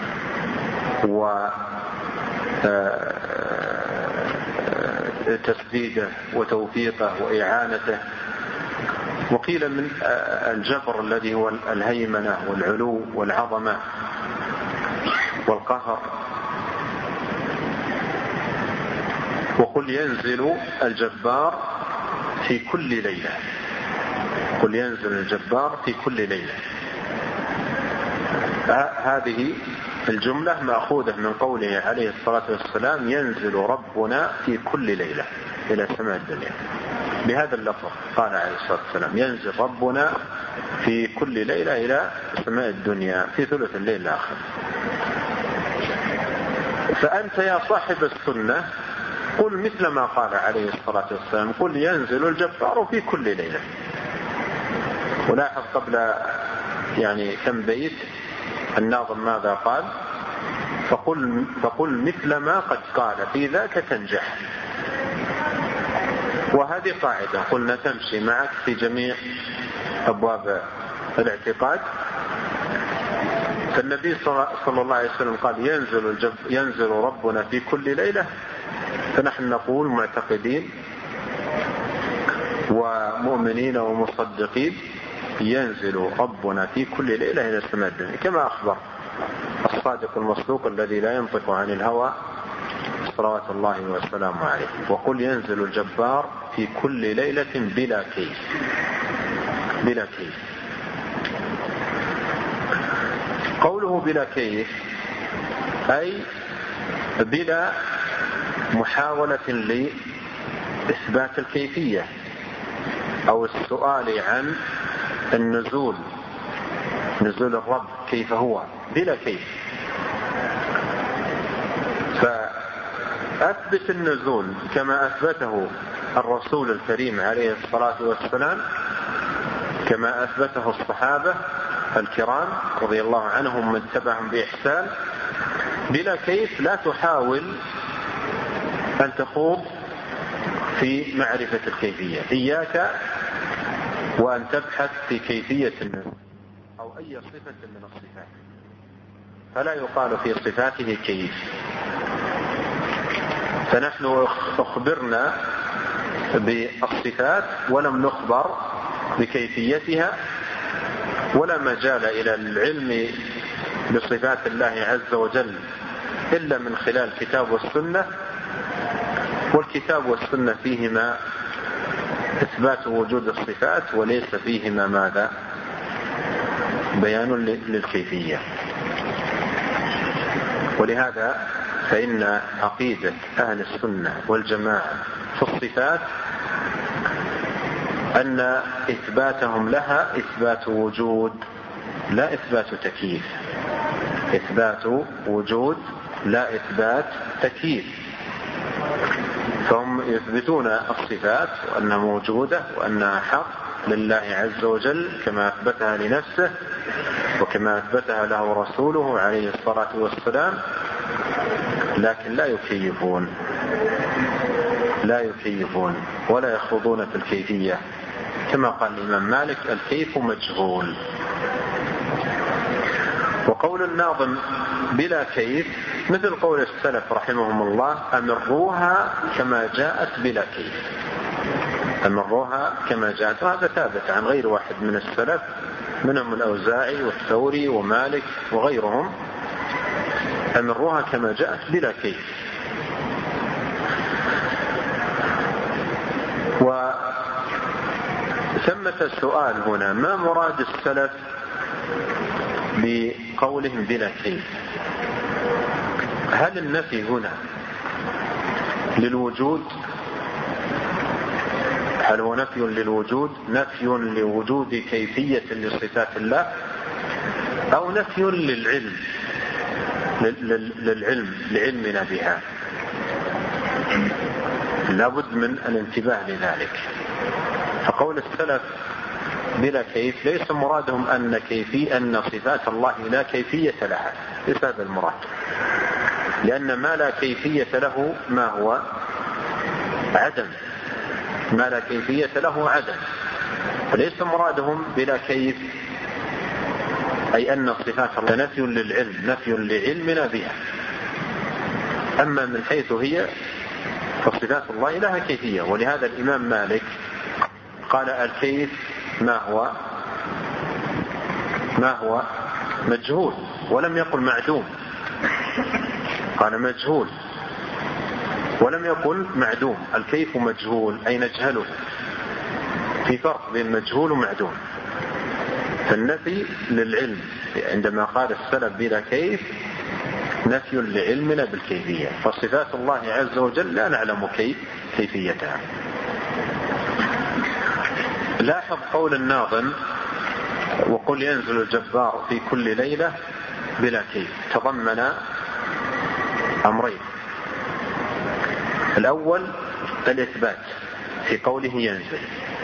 وتسديده وتوفيقه وإعانته. وقيل من الجبر الذي هو الهيمنة والعلو والعظمة والقهر. وقل ينزل الجبار في كل ليلة. قل ينزل الجبار في كل ليلة. هذه الجملة مأخوذة من قوله عليه الصلاة والسلام ينزل ربنا في كل ليلة إلى سماء الدنيا. بهذا اللفظ قال عليه الصلاة والسلام ينزل ربنا في كل ليلة إلى سماء الدنيا في ثلث الليل الآخر. فأنت يا صاحب السنة قل مثل ما قال عليه الصلاة والسلام قل ينزل الجبار في كل ليلة. ولاحظ قبل كم بيت الناظم ماذا قال؟ فقل مثل ما قد قال في ذاك تنجح. وهذه قاعدة قلنا تمشي معك في جميع أبواب الاعتقاد. فالنبي صلى الله عليه وسلم قال ينزل ربنا في كل ليلة، فنحن نقول معتقدين ومؤمنين ومصدقين ينزل ربنا في كل ليلة إلى السماء الدنيا كما أخبر الصادق المصدوق الذي لا ينطق عن الهوى صلوات الله وسلامه عليه. وقل ينزل الجبار في كل ليلة بلا كيف. بلا كيف. قوله بلا كيف أي بلا محاولة لإثبات الكيفية أو السؤال عن النزول، نزول الرب كيف هو، بلا كيف. فأثبت النزول كما أثبته الرسول الكريم عليه الصلاة والسلام، كما أثبته الصحابة الكرام رضي الله عنهم من تبعهم بإحسان، بلا كيف. لا تحاول أن تخوض في معرفة الكيفية. إياك وأن تبحث في كيفية النزول أو أي صفة من الصفات، فلا يقال في صفاته كيف. فنحن أخبرنا بالصفات ولم نخبر بكيفيتها، ولا مجال إلى العلم بصفات الله عز وجل إلا من خلال الكتاب والسنة. والكتاب والسنة فيهما إثبات وجود الصفات وليس فيهما ماذا؟ بيان للكيفية. ولهذا فإن عقيدة أهل السنة والجماعة في الصفات أن إثباتهم لها إثبات وجود لا إثبات تكييف. إثبات وجود لا إثبات تكييف. فهم يثبتون الصفات وأنها موجودة وأنها حق لله عز وجل كما أثبتها لنفسه وكما أثبتها له رسوله عليه الصلاة والسلام، لكن لا يكيفون ولا يخوضون في الكيفية. كما قال الإمام مالك الكيف مجهول. وقول الناظم بلا كيف مثل قول السلف رحمهم الله أمروها كما جاءت بلا كيف. أمروها كما جاءت. وهذا ثابت عن غير واحد من السلف، منهم الأوزاعي والثوري ومالك وغيرهم. أمروها كما جاءت بلا كيف. وثمة السؤال هنا ما مراد السلف بقولهم بلا كيف؟ هل النفي هنا للوجود؟ هل هو نفي للوجود، نفي لوجود كيفية لصفات الله، أو نفي للعلم لعلمنا بها؟ لابد من الانتباه لذلك. فقول السلف بلا كيف ليس مرادهم أن صفات الله لا كيفية لها، ليس هذا المراد، لأن ما لا كيفية له ما هو عدم، ما لا كيفية له عدم. فليس مرادهم بلا كيف أي أن صفات الله نفي للعلم، نفي لعلمنا بها. أما من حيث هي فصفات الله لها كيفية. ولهذا الإمام مالك قال الكيف ما هو مجهول، ولم يقل معدوم، قال مجهول ولم يقل معدوم. الكيف مجهول أي نجهله، في فرق بين مجهول ومعدوم. فالنفي للعلم عندما قال السلف بلا كيف نفي لعلمنا بالكيفية، فصفات الله عز وجل لا نعلم كيفيتها. لاحظ قول الناظم وقل ينزل الجبار في كل ليلة بلا كيف، تضمن أمرين. الأول الإثبات في قوله ينزل،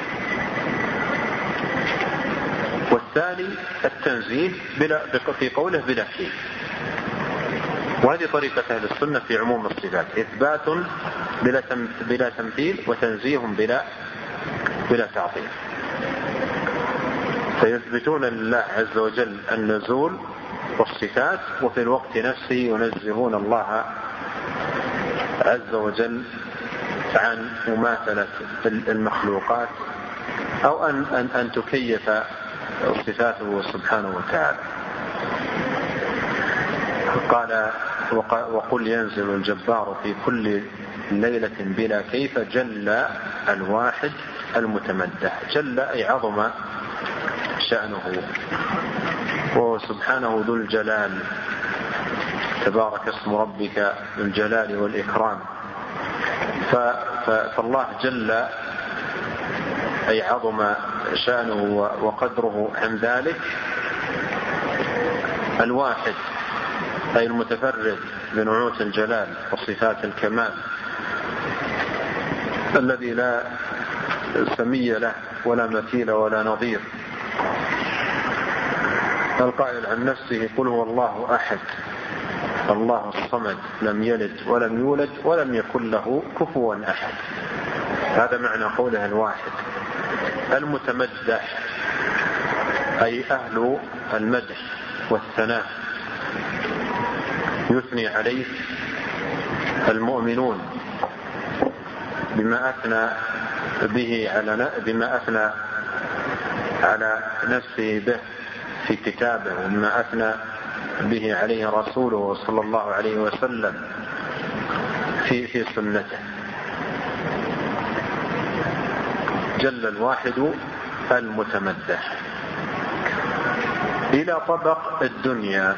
والثاني التنزيه في قوله بلا كيف. وهذه طريقة أهل السنة في عموم الصفات، إثبات بلا تمثيل، وتنزيه بلا تعطيل. فيثبتون لله عز وجل النزول والصفات، وفي الوقت نفسه ينزهون الله عز وجل عن مماثلة المخلوقات أو أن تكيف صفاته سبحانه وتعالى. قال وقل ينزل الجبار في كل ليلة بلا كيف جل الواحد المتمدح. جل أي عظم شأنه، وسبحانه ذو الجلال، تبارك اسم ربك ذو الجلال والإكرام. فالله جل أي عظم شأنه وقدره عن ذلك. الواحد أي المتفرد بنعوت الجلال وصفات الكمال، الذي لا سمي له ولا مثيل ولا نظير. القائل عن نفسه قل هو الله أحد الله الصمد لم يلد ولم يولد ولم يكن له كفوا أحد. هذا معنى قوله الواحد. المتمدح أي أهل المدح والثناء، يثني عليه المؤمنون بما أثنى على نفسه به في كتابه، وما أثنى به عليه رسوله صلى الله عليه وسلم في سنته. جل الواحد المتمدح. إلى طبق الدنيا.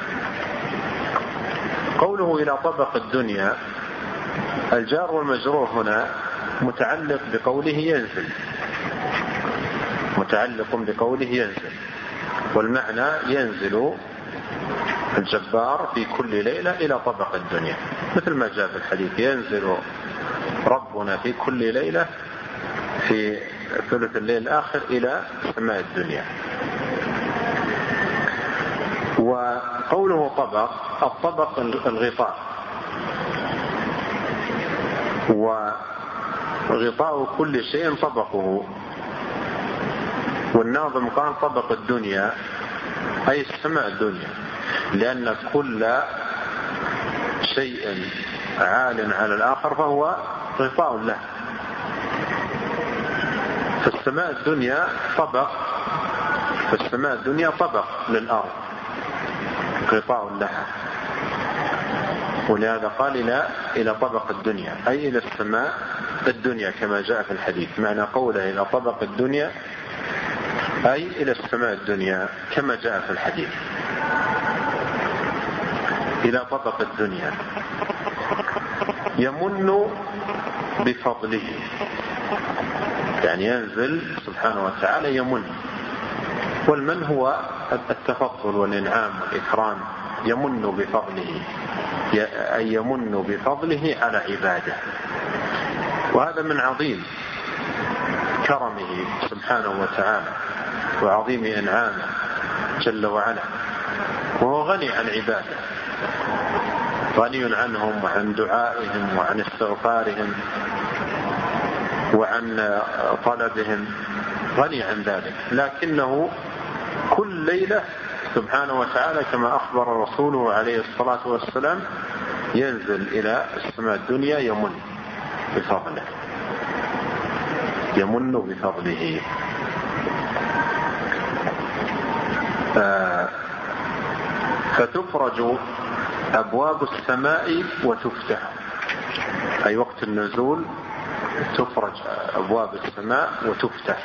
قوله إلى طبق الدنيا، الجار والمجرور هنا متعلق بقوله ينزل، متعلق بقوله ينزل، والمعنى ينزل الجبار في كل ليلة إلى طبق الدنيا، مثل ما جاء في الحديث ينزل ربنا في كل ليلة في ثلث الليل الآخر إلى سماء الدنيا. وقوله طبق، الطبق الغطاء، وغطاء كل شيء طبقه. والناظم قال طبق الدنيا أي سماء الدنيا، لأن كل شيء عال على الآخر فهو غطاء له. فالسماء الدنيا طبق، فالسماء الدنيا طبق للأرض غطاء لها، ولهذا قال إلى طبق الدنيا أي إلى السماء الدنيا كما جاء في الحديث. معنى قوله إلى طبق الدنيا أي إلى السماء الدنيا كما جاء في الحديث. إلى طبق الدنيا يمن بفضله، يعني ينزل سبحانه وتعالى يمن. والمن هو التفضل والإنعام والإكرام، يمن بفضله أن يمن بفضله على عباده. وهذا من عظيم كرمه سبحانه وتعالى وعظيم إنعامه جل وعلا، وهو غني عن عباده، غني عنهم وعن دعائهم وعن استغفارهم وعن طلبهم، غني عن ذلك، لكنه كل ليلة سبحانه وتعالى كما أخبر رسوله عليه الصلاة والسلام ينزل إلى السماء الدنيا يمن بفضله، يمن بفضله. فتفرج أبواب السماء وتفتح، أي وقت النزول تفرج أبواب السماء وتفتح.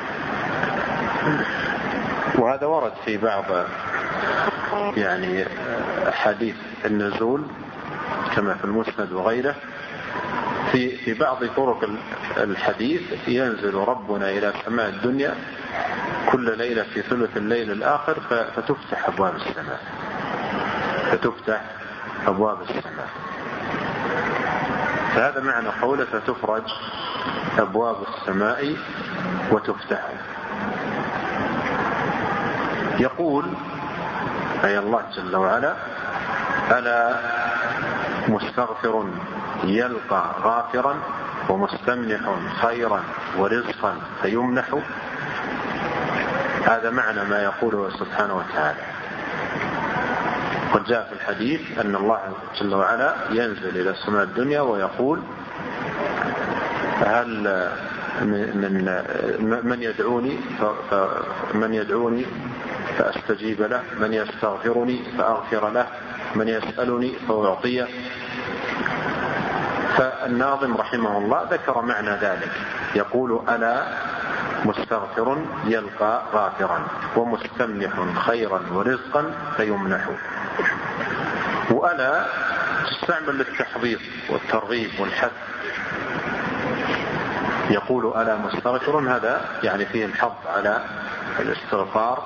وهذا ورد في بعض حديث النزول كما في المسند وغيره. في بعض طرق الحديث ينزل ربنا إلى سماء الدنيا كل ليلة في ثلث الليل الآخر فتفتح أبواب السماء، فتفتح أبواب السماء. فهذا معنى قوله فتفرج أبواب السماء وتفتح. يقول أي الله جل وعلا: ألا مستغفر يلقى غافرا ومستمنح خيرا ورزقا فيمنح. هذا معنى ما يقوله سبحانه وتعالى. قد جاء في الحديث أن الله جل وعلا ينزل إلى السماء الدنيا ويقول: هل من يدعوني فأستجيب له، من يستغفرني فأغفر له، من يسألني فأعطيه. فالناظم رحمه الله ذكر معنى ذلك، يقول: ألا مستغفر يلقى غافرا ومستمنح خيرا ورزقا فيمنح. وألا تستعمل للتحضيض والترغيب والحث. يقول: ألا مستغفر، هذا يعني فيه الحظ على الاستغفار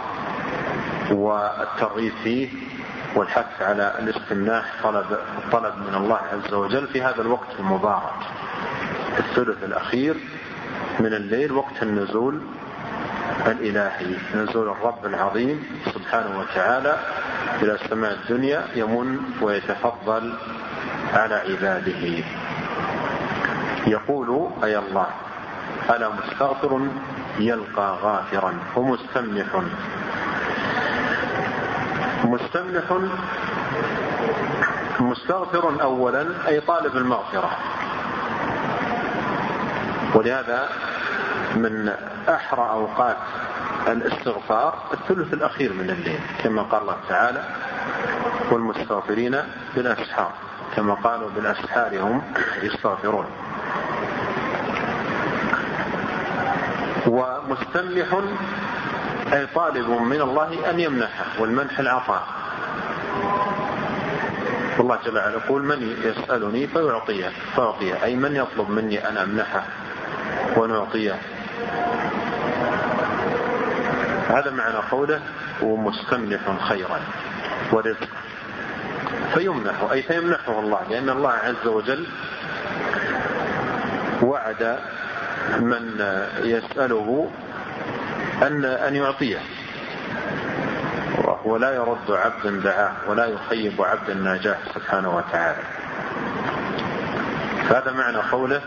والترغيب فيه والحث على الاستمناح، طلب من الله عز وجل في هذا الوقت المبارك، الثلث الأخير من الليل، وقت النزول الإلهي، نزول الرب العظيم سبحانه وتعالى إلى السماء الدنيا، يمن ويتفضل على عباده. يقول أي الله: ألا مستغفر يلقى غافرا ومستمنح. مستغفر أولا أي طالب المغفرة، ولهذا من أحرى أوقات الاستغفار الثلث الأخير من الليل، كما قال الله تعالى: والمستغفرين بالأسحار، كما قالوا بالأسحار هم يستغفرون. ومستمنح أي طالب من الله أن يمنحه، والمنح العطاء. والله جل وعلا يقول: من يسألني فأعطيه، أي من يطلب مني أن أمنحه ونعطيه. هذا معنى قوله: ومستمنح خيرا ورزقا فيمنح، أي فيمنحه الله، لأن الله عز وجل وعد من يسأله أن يعطيه، ولا يرد عبد دعاه ولا يخيب عبد ناجاه سبحانه وتعالى. فهذا معنى قوله: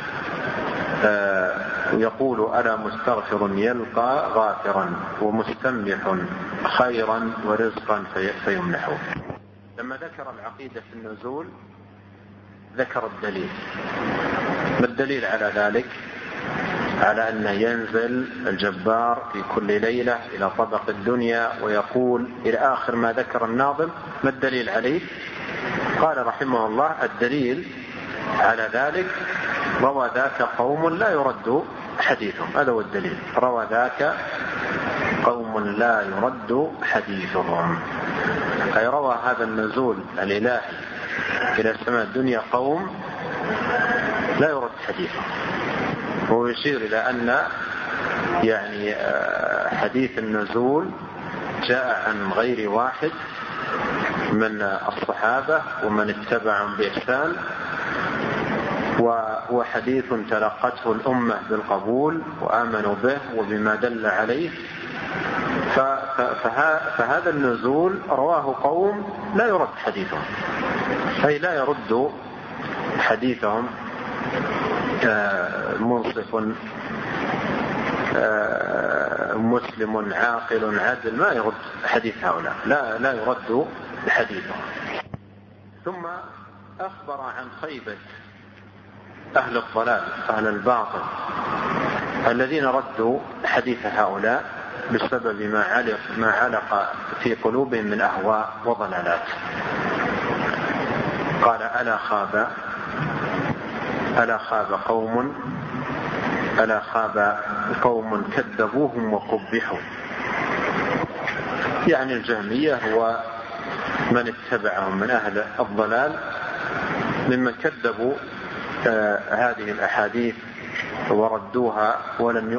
يقول: ألا مستغفر يلقى غافرا ومستمنح خيرا ورزقا فيمنحه. لما ذكر العقيدة في النزول ذكر الدليل. ما الدليل على ذلك؟ على أن ينزل الجبار في كل ليلة إلى طبق الدنيا ويقول إلى آخر ما ذكر الناظم. ما الدليل عليه؟ قال رحمه الله: الدليل على ذلك روى ذاك قوم لا يرد حديثهم. هذا هو الدليل، روى ذاك قوم لا يرد حديثهم، أي روى هذا النزول الإلهي إلى السماء الدنيا قوم لا يرد حديثهم. هو يشير إلى أن حديث النزول جاء عن غير واحد من الصحابة ومن اتبعهم بإحسان، وهو حديث تلقته الأمة بالقبول وآمنوا به وبما دل عليه. فهذا النزول رواه قوم لا يرد حديثهم، أي لا يرد حديثهم منصف مسلم عاقل عادل، ما يرد حديث هؤلاء، لا يرد حديثهم. ثم أخبر عن خيبة أهل الضلال أهل الباطل الذين ردوا حديث هؤلاء بسبب ما علق في قلوبهم من أهواء وضلالات. قال ألا خاب قوم كذبوهم وقبحوا، يعني الجهمية ومن اتبعهم من أهل الضلال ممن كذبوا هذه الأحاديث وردوها ولم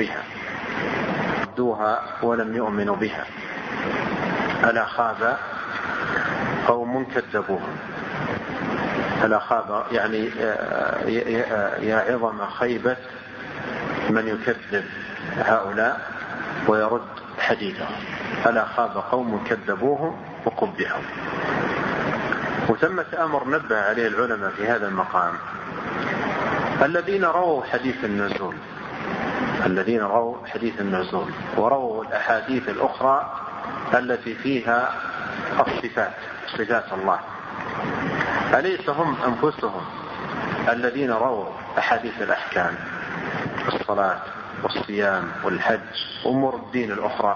يؤمنوا بها. ألا خاب قوم كذبوهم، ألا خاب يعني يا عظم خيبة من يكذب هؤلاء ويرد حديثهم. ألا خاب قوم كذبوهم وقبحوا. وثمة أمر نبه عليه العلماء في هذا المقام: الذين رووا حديث النزول ورووا الأحاديث الأخرى التي فيها صفات الله، أليس هم أنفسهم الذين رووا أحاديث الأحكام، الصلاة والصيام والحج وأمور الدين الأخرى؟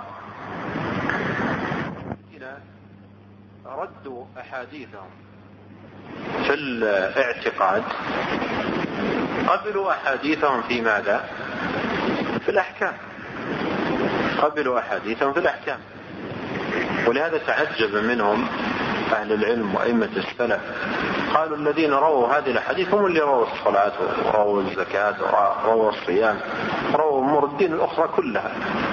ردوا أحاديثهم في الاعتقاد قبلوا أحاديثهم في ماذا؟ في الأحكام. قبلوا أحاديثهم في الأحكام. ولهذا تعجب منهم أهل العلم وأئمة السلف، قالوا الذين رووا هذه الأحاديث هم اللي رووا الصلاة ورووا الزكاة ورووا الصيام، رووا أمور الدين الأخرى كلها.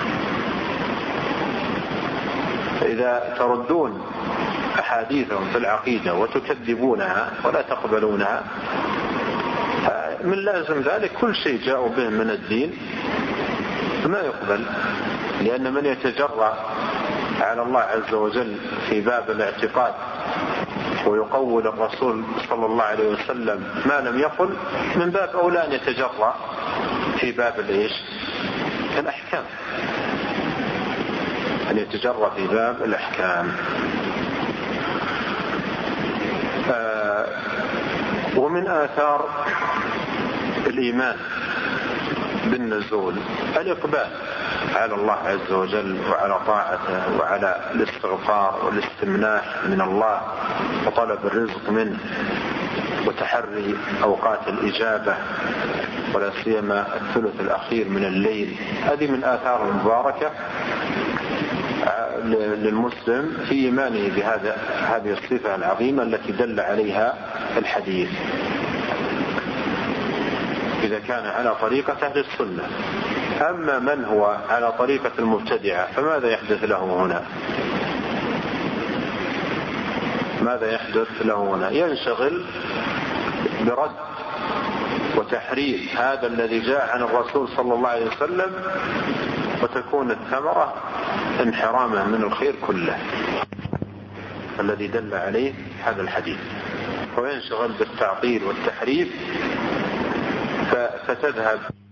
فإذا تردون أحاديثهم في العقيدة وتكذبونها ولا تقبلونها، من لازم ذلك كل شيء جاءوا به من الدين ما يقبل. لأن من يتجرأ على الله عز وجل في باب الاعتقاد ويقول الرسول صلى الله عليه وسلم ما لم يقل، من باب أولى أن يتجرأ في باب الأحكام، أن يتجرأ في باب الأحكام. ومن آثار الإيمان بالنزول الإقبال على الله عز وجل وعلى طاعته وعلى الاستغفار والاستمناح من الله وطلب الرزق منه وتحري أوقات الإجابة ولا سيما الثلث الأخير من الليل. هذه من آثار المباركة للمسلم في إيمانه هذه الصفة العظيمة التي دل عليها الحديث، إذا كان على طريقة أهل السنة. أما من هو على طريقة المبتدعة فماذا يحدث له هنا؟ ينشغل برد وتحريف هذا الذي جاء عن الرسول صلى الله عليه وسلم، وتكون الثمرة انحرامه من الخير كله الذي دل عليه هذا الحديث، وينشغل بالتعطيل والتحريف فتذهب